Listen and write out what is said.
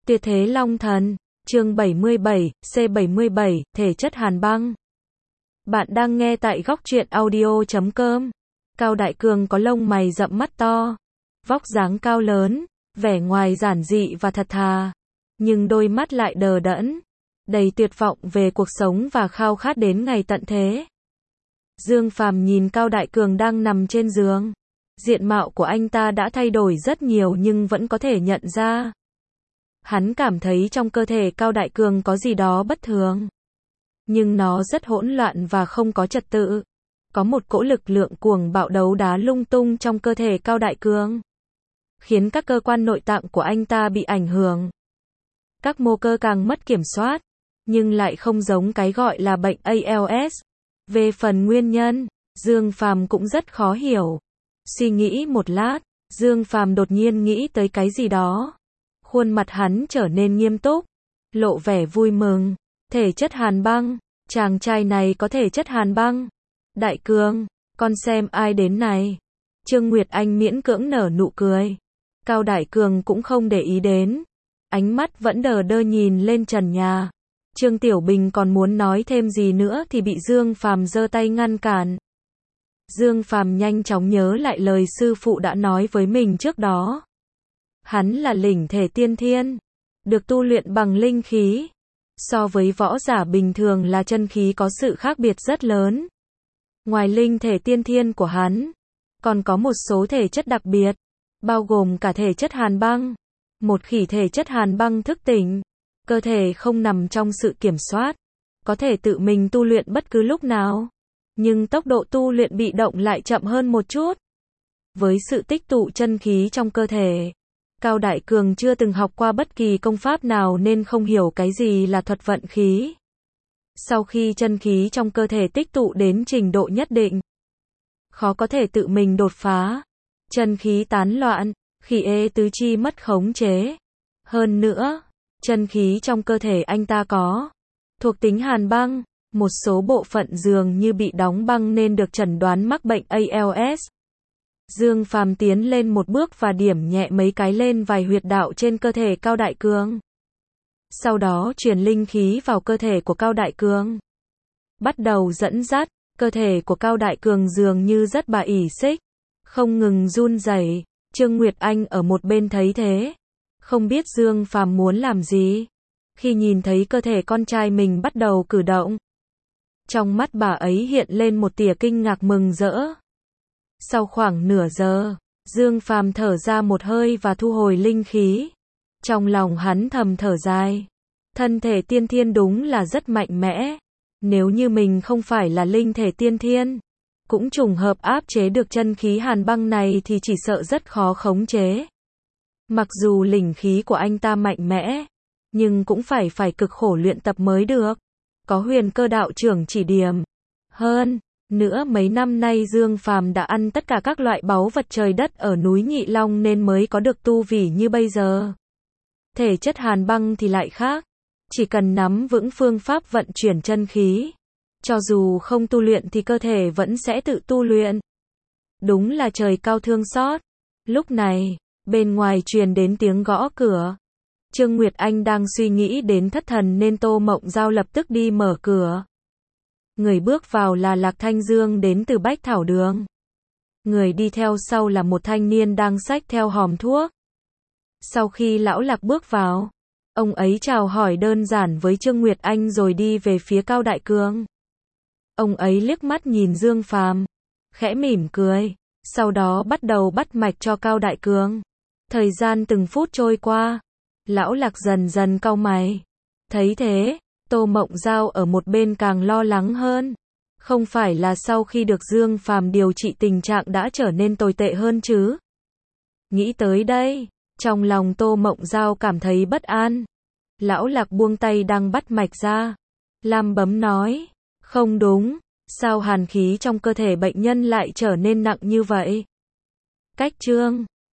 Tuyệt thế long thần, chương 77, C77, thể chất hàn băng. Bạn đang nghe tại góc truyện audio.com. Cao Đại Cường có lông mày rậm mắt to, vóc dáng cao lớn, vẻ ngoài giản dị và thật thà, nhưng đôi mắt lại đờ đẫn, đầy tuyệt vọng về cuộc sống và khao khát đến ngày tận thế. Dương Phàm nhìn Cao Đại Cường đang nằm trên giường. Diện mạo của anh ta đã thay đổi rất nhiều nhưng vẫn có thể nhận ra. Hắn cảm thấy trong cơ thể Cao Đại Cường có gì đó bất thường. Nhưng nó rất hỗn loạn và không có trật tự. Có một cỗ lực lượng cuồng bạo đấu đá lung tung trong cơ thể Cao Đại Cường, khiến các cơ quan nội tạng của anh ta bị ảnh hưởng. Các mô cơ càng mất kiểm soát, nhưng lại không giống cái gọi là bệnh ALS. Về phần nguyên nhân, Dương Phàm cũng rất khó hiểu. Suy nghĩ một lát, Dương Phàm đột nhiên nghĩ tới cái gì đó. Khuôn mặt hắn trở nên nghiêm túc, lộ vẻ vui mừng. Thể chất hàn băng, chàng trai này có thể chất hàn băng. Đại Cường, con xem ai đến này. Trương Nguyệt Anh miễn cưỡng nở nụ cười. Cao Đại Cường cũng không để ý đến. Ánh mắt vẫn đờ đơ nhìn lên trần nhà. Trương Tiểu Bình còn muốn nói thêm gì nữa thì bị Dương Phàm giơ tay ngăn cản. Dương Phàm nhanh chóng nhớ lại lời sư phụ đã nói với mình trước đó. Hắn là linh thể tiên thiên, được tu luyện bằng linh khí. So với võ giả bình thường là chân khí có sự khác biệt rất lớn. Ngoài linh thể tiên thiên của hắn, còn có một số thể chất đặc biệt, bao gồm cả thể chất hàn băng. Một khi thể chất hàn băng thức tỉnh, cơ thể không nằm trong sự kiểm soát, có thể tự mình tu luyện bất cứ lúc nào. Nhưng tốc độ tu luyện bị động lại chậm hơn một chút. Với sự tích tụ chân khí trong cơ thể, Cao Đại Cường chưa từng học qua bất kỳ công pháp nào nên không hiểu cái gì là thuật vận khí. Sau khi chân khí trong cơ thể tích tụ đến trình độ nhất định, khó có thể tự mình đột phá. Chân khí tán loạn, khí ê tứ chi mất khống chế. Hơn nữa, chân khí trong cơ thể anh ta có thuộc tính hàn băng. Một số bộ phận dường như bị đóng băng nên được chẩn đoán mắc bệnh ALS. Dương Phàm tiến lên một bước và điểm nhẹ mấy cái lên vài huyệt đạo trên cơ thể Cao Đại Cường. Sau đó truyền linh khí vào cơ thể của Cao Đại Cường. Bắt đầu dẫn dắt, cơ thể của Cao Đại Cường dường như rất bà ỉ xích, không ngừng run rẩy. Trương Nguyệt Anh ở một bên thấy thế, không biết Dương Phàm muốn làm gì. Khi nhìn thấy cơ thể con trai mình bắt đầu cử động, trong mắt bà ấy hiện lên một tia kinh ngạc mừng rỡ. Sau khoảng nửa giờ, Dương Phàm thở ra một hơi và thu hồi linh khí. Trong lòng hắn thầm thở dài. Thân thể tiên thiên đúng là rất mạnh mẽ. Nếu như mình không phải là linh thể tiên thiên, cũng trùng hợp áp chế được chân khí hàn băng này thì chỉ sợ rất khó khống chế. Mặc dù linh khí của anh ta mạnh mẽ, nhưng cũng phải cực khổ luyện tập mới được. Có Huyền Cơ đạo trưởng chỉ điểm. Hơn nữa mấy năm nay Dương Phàm đã ăn tất cả các loại báu vật trời đất ở núi Nhị Long nên mới có được tu vi như bây giờ. Thể chất hàn băng thì lại khác. Chỉ cần nắm vững phương pháp vận chuyển chân khí, cho dù không tu luyện thì cơ thể vẫn sẽ tự tu luyện. Đúng là trời cao thương xót. Lúc này, bên ngoài truyền đến tiếng gõ cửa. Trương Nguyệt Anh đang suy nghĩ đến thất thần nên Tô Mộng Giao lập tức đi mở cửa. Người bước vào là Lạc Thanh Dương đến từ Bách Thảo Đường. Người đi theo sau là một thanh niên đang xách theo hòm thuốc. Sau khi lão Lạc bước vào, ông ấy chào hỏi đơn giản với Trương Nguyệt Anh rồi đi về phía Cao Đại Cường. Ông ấy liếc mắt nhìn Dương Phàm, khẽ mỉm cười, sau đó bắt đầu bắt mạch cho Cao Đại Cường. Thời gian từng phút trôi qua, lão Lạc dần dần cau mày. Thấy thế, Tô Mộng Giao ở một bên càng lo lắng hơn. Không phải là sau khi được Dương Phàm điều trị tình trạng đã trở nên tồi tệ hơn chứ? Nghĩ tới đây, trong lòng Tô Mộng Giao cảm thấy bất an. Lão Lạc buông tay đang bắt mạch ra, lẩm bẩm nói, không đúng, sao hàn khí trong cơ thể bệnh nhân lại trở nên nặng như vậy? Cách chương